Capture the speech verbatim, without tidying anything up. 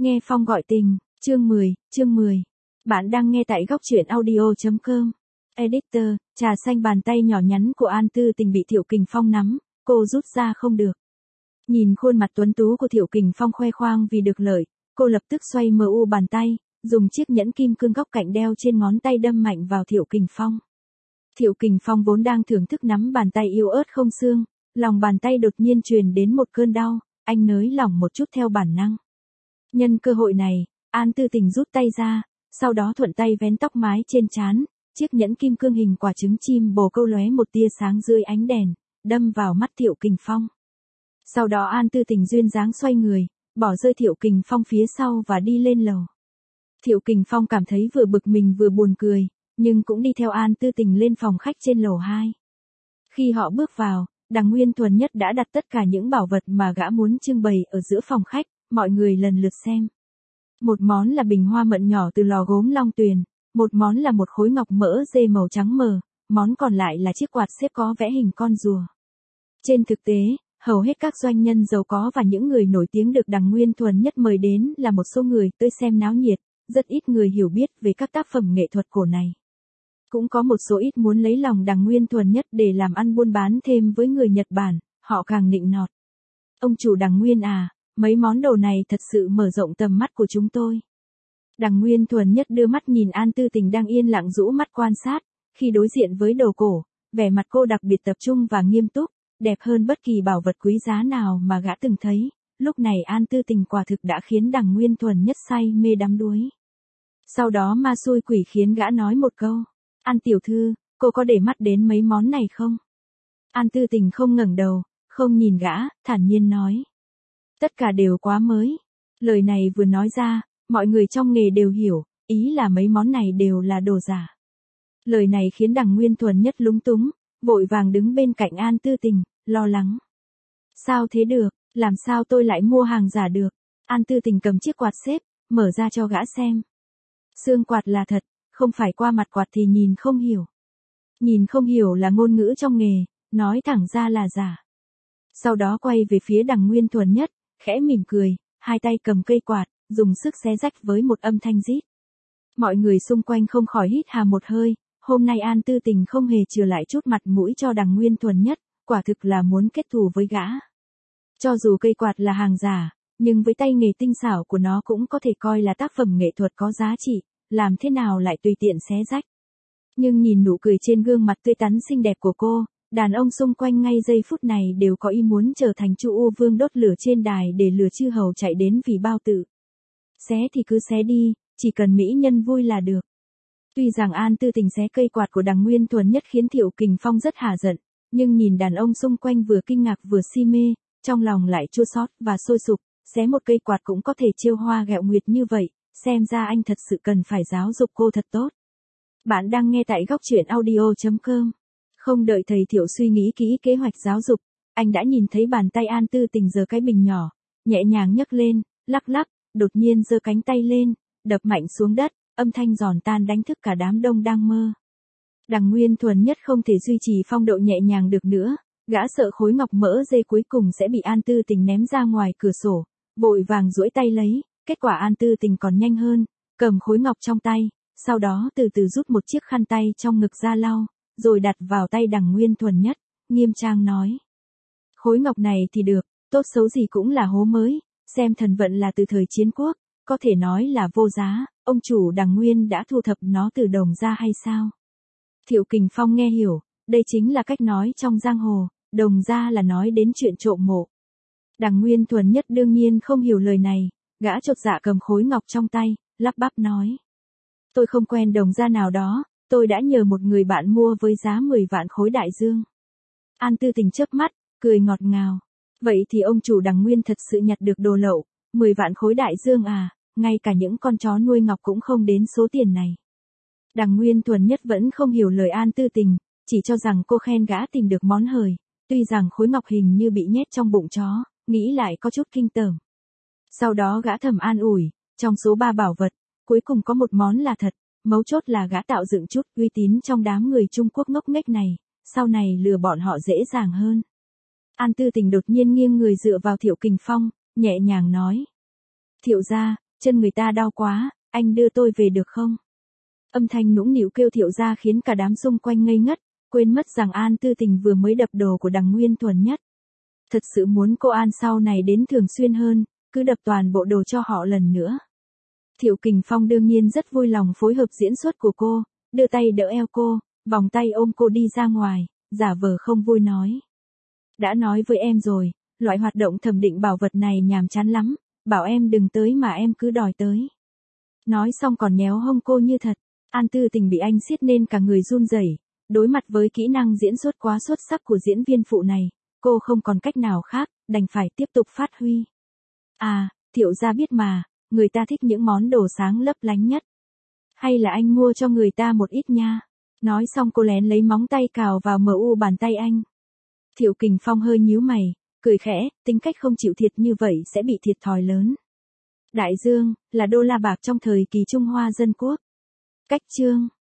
Nghe phong gọi tình, chương mười, chương mười. Bạn đang nghe tại góc truyện audio chấm com. Editor, trà xanh bàn tay nhỏ nhắn của An Tư Tình bị Thiệu Kình Phong nắm, cô rút ra không được. Nhìn khuôn mặt tuấn tú của Thiệu Kình Phong khoe khoang vì được lợi, cô lập tức xoay mờ u bàn tay, dùng chiếc nhẫn kim cương góc cạnh đeo trên ngón tay đâm mạnh vào Thiệu Kình Phong. Thiệu Kình Phong vốn đang thưởng thức nắm bàn tay yếu ớt không xương, lòng bàn tay đột nhiên truyền đến một cơn đau, anh nới lỏng một chút theo bản năng. Nhân cơ hội này, An Tư Tình rút tay ra, sau đó thuận tay vén tóc mái trên trán, chiếc nhẫn kim cương hình quả trứng chim bồ câu lóe một tia sáng dưới ánh đèn, đâm vào mắt Thiệu Kình Phong. Sau đó An Tư Tình duyên dáng xoay người, bỏ rơi Thiệu Kình Phong phía sau và đi lên lầu. Thiệu Kình Phong cảm thấy vừa bực mình vừa buồn cười, nhưng cũng đi theo An Tư Tình lên phòng khách trên lầu hai. Khi họ bước vào, Đằng Nguyên Thuần Nhất đã đặt tất cả những bảo vật mà gã muốn trưng bày ở giữa phòng khách, mọi người lần lượt xem. Một món là bình hoa mận nhỏ từ lò gốm Long Tuyền, một món là một khối ngọc mỡ dê màu trắng mờ, món còn lại là chiếc quạt xếp có vẽ hình con rùa. Trên thực tế, hầu hết các doanh nhân giàu có và những người nổi tiếng được Đằng Nguyên Thuần Nhất mời đến là một số người tới xem náo nhiệt, rất ít người hiểu biết về các tác phẩm nghệ thuật cổ này. Cũng có một số ít muốn lấy lòng Đằng Nguyên Thuần Nhất để làm ăn buôn bán thêm với người Nhật Bản, họ càng nịnh nọt. Ông chủ Đằng Nguyên à, mấy món đồ này thật sự mở rộng tầm mắt của chúng tôi. Đằng Nguyên Thuần Nhất đưa mắt nhìn An Tư Tình đang yên lặng rũ mắt quan sát, khi đối diện với đồ cổ, vẻ mặt cô đặc biệt tập trung và nghiêm túc, đẹp hơn bất kỳ bảo vật quý giá nào mà gã từng thấy. Lúc này An Tư Tình quả thực đã khiến Đằng Nguyên Thuần Nhất say mê đắm đuối. Sau đó ma xui quỷ khiến gã nói một câu, An tiểu thư, cô có để mắt đến mấy món này không? An Tư Tình không ngẩng đầu, không nhìn gã, thản nhiên nói. Tất cả đều quá mới. Lời này vừa nói ra, mọi người trong nghề đều hiểu, ý là mấy món này đều là đồ giả. Lời này khiến Đằng Nguyên Thuần Nhất lúng túng, vội vàng đứng bên cạnh An Tư Tình, lo lắng. Sao thế được, làm sao tôi lại mua hàng giả được? An Tư Tình cầm chiếc quạt xếp, mở ra cho gã xem. Xương quạt là thật, không phải qua mặt quạt thì nhìn không hiểu. Nhìn không hiểu là ngôn ngữ trong nghề, nói thẳng ra là giả. Sau đó quay về phía Đằng Nguyên Thuần Nhất, khẽ mỉm cười, hai tay cầm cây quạt, dùng sức xé rách với một âm thanh rít. Mọi người xung quanh không khỏi hít hà một hơi, hôm nay An Tư Tình không hề chừa lại chút mặt mũi cho Đằng Nguyên Thuần Nhất, quả thực là muốn kết thù với gã. Cho dù cây quạt là hàng giả, nhưng với tay nghề tinh xảo của nó cũng có thể coi là tác phẩm nghệ thuật có giá trị, làm thế nào lại tùy tiện xé rách. Nhưng nhìn nụ cười trên gương mặt tươi tắn xinh đẹp của cô, đàn ông xung quanh ngay giây phút này đều có ý muốn trở thành Chu U Vương đốt lửa trên đài để lừa chư hầu chạy đến vì bao tử. Xé thì cứ xé đi, chỉ cần mỹ nhân vui là được. Tuy rằng An Tư Tình xé cây quạt của Đằng Nguyên Thuần Nhất khiến Thiệu Kình Phong rất hả giận, nhưng nhìn đàn ông xung quanh vừa kinh ngạc vừa si mê, trong lòng lại chua xót và sôi sục, xé một cây quạt cũng có thể trêu hoa ghẹo nguyệt như vậy, xem ra anh thật sự cần phải giáo dục cô thật tốt. Bạn đang nghe tại góc truyện audio chấm com. Không đợi thầy Thiệu suy nghĩ kỹ kế hoạch giáo dục, anh đã nhìn thấy bàn tay An Tư Tình giơ cái bình nhỏ, nhẹ nhàng nhấc lên, lắc lắc, đột nhiên giơ cánh tay lên, đập mạnh xuống đất, âm thanh giòn tan đánh thức cả đám đông đang mơ. Đằng Nguyên Thuần Nhất không thể duy trì phong độ nhẹ nhàng được nữa, gã sợ khối ngọc mỡ dê cuối cùng sẽ bị An Tư Tình ném ra ngoài cửa sổ, vội vàng duỗi tay lấy, kết quả An Tư Tình còn nhanh hơn, cầm khối ngọc trong tay, sau đó từ từ rút một chiếc khăn tay trong ngực ra lau, rồi đặt vào tay Đằng Nguyên Thuần Nhất, nghiêm trang nói. Khối ngọc này thì được, tốt xấu gì cũng là hố mới, xem thần vận là từ thời chiến quốc, có thể nói là vô giá, ông chủ Đằng Nguyên đã thu thập nó từ Đồng ra hay sao? Thiệu Kình Phong nghe hiểu, đây chính là cách nói trong giang hồ, Đồng ra là nói đến chuyện trộm mộ. Đằng Nguyên Thuần Nhất đương nhiên không hiểu lời này, gã chột dạ cầm khối ngọc trong tay, lắp bắp nói. Tôi không quen Đồng ra nào đó, tôi đã nhờ một người bạn mua với giá mười vạn khối đại dương. An Tư Tình chớp mắt, cười ngọt ngào. Vậy thì ông chủ Đằng Nguyên thật sự nhặt được đồ lậu, mười vạn khối đại dương à, ngay cả những con chó nuôi ngọc cũng không đến số tiền này. Đằng Nguyên Thuần Nhất vẫn không hiểu lời An Tư Tình, chỉ cho rằng cô khen gã tìm được món hời, tuy rằng khối ngọc hình như bị nhét trong bụng chó, nghĩ lại có chút kinh tởm. Sau đó gã thầm an ủi, trong số ba bảo vật, cuối cùng có một món là thật, mấu chốt là gã tạo dựng chút uy tín trong đám người Trung Quốc ngốc nghếch này, sau này lừa bọn họ dễ dàng hơn. An Tư Tình đột nhiên nghiêng người dựa vào Thiệu Kình Phong, nhẹ nhàng nói. Thiệu gia, chân người ta đau quá, anh đưa tôi về được không? Âm thanh nũng nịu kêu Thiệu gia khiến cả đám xung quanh ngây ngất, quên mất rằng An Tư Tình vừa mới đập đồ của Đằng Nguyên Thuần Nhất. Thật sự muốn cô An sau này đến thường xuyên hơn, cứ đập toàn bộ đồ cho họ lần nữa. Thiệu Kình Phong đương nhiên rất vui lòng phối hợp diễn xuất của cô, đưa tay đỡ eo cô, vòng tay ôm cô đi ra ngoài, giả vờ không vui nói. Đã nói với em rồi, loại hoạt động thẩm định bảo vật này nhàm chán lắm, bảo em đừng tới mà em cứ đòi tới. Nói xong còn nhéo hông cô như thật, An Tư Tình bị anh siết nên cả người run rẩy. Đối mặt với kỹ năng diễn xuất quá xuất sắc của diễn viên phụ này, cô không còn cách nào khác, đành phải tiếp tục phát huy. À, Thiệu gia biết mà, người ta thích những món đồ sáng lấp lánh nhất. Hay là anh mua cho người ta một ít nha. Nói xong cô lén lấy móng tay cào vào mờ u bàn tay anh. Thiệu Kình Phong hơi nhíu mày, cười khẽ, tính cách không chịu thiệt như vậy sẽ bị thiệt thòi lớn. Đại dương, là đô la bạc trong thời kỳ Trung Hoa Dân Quốc. Cách chương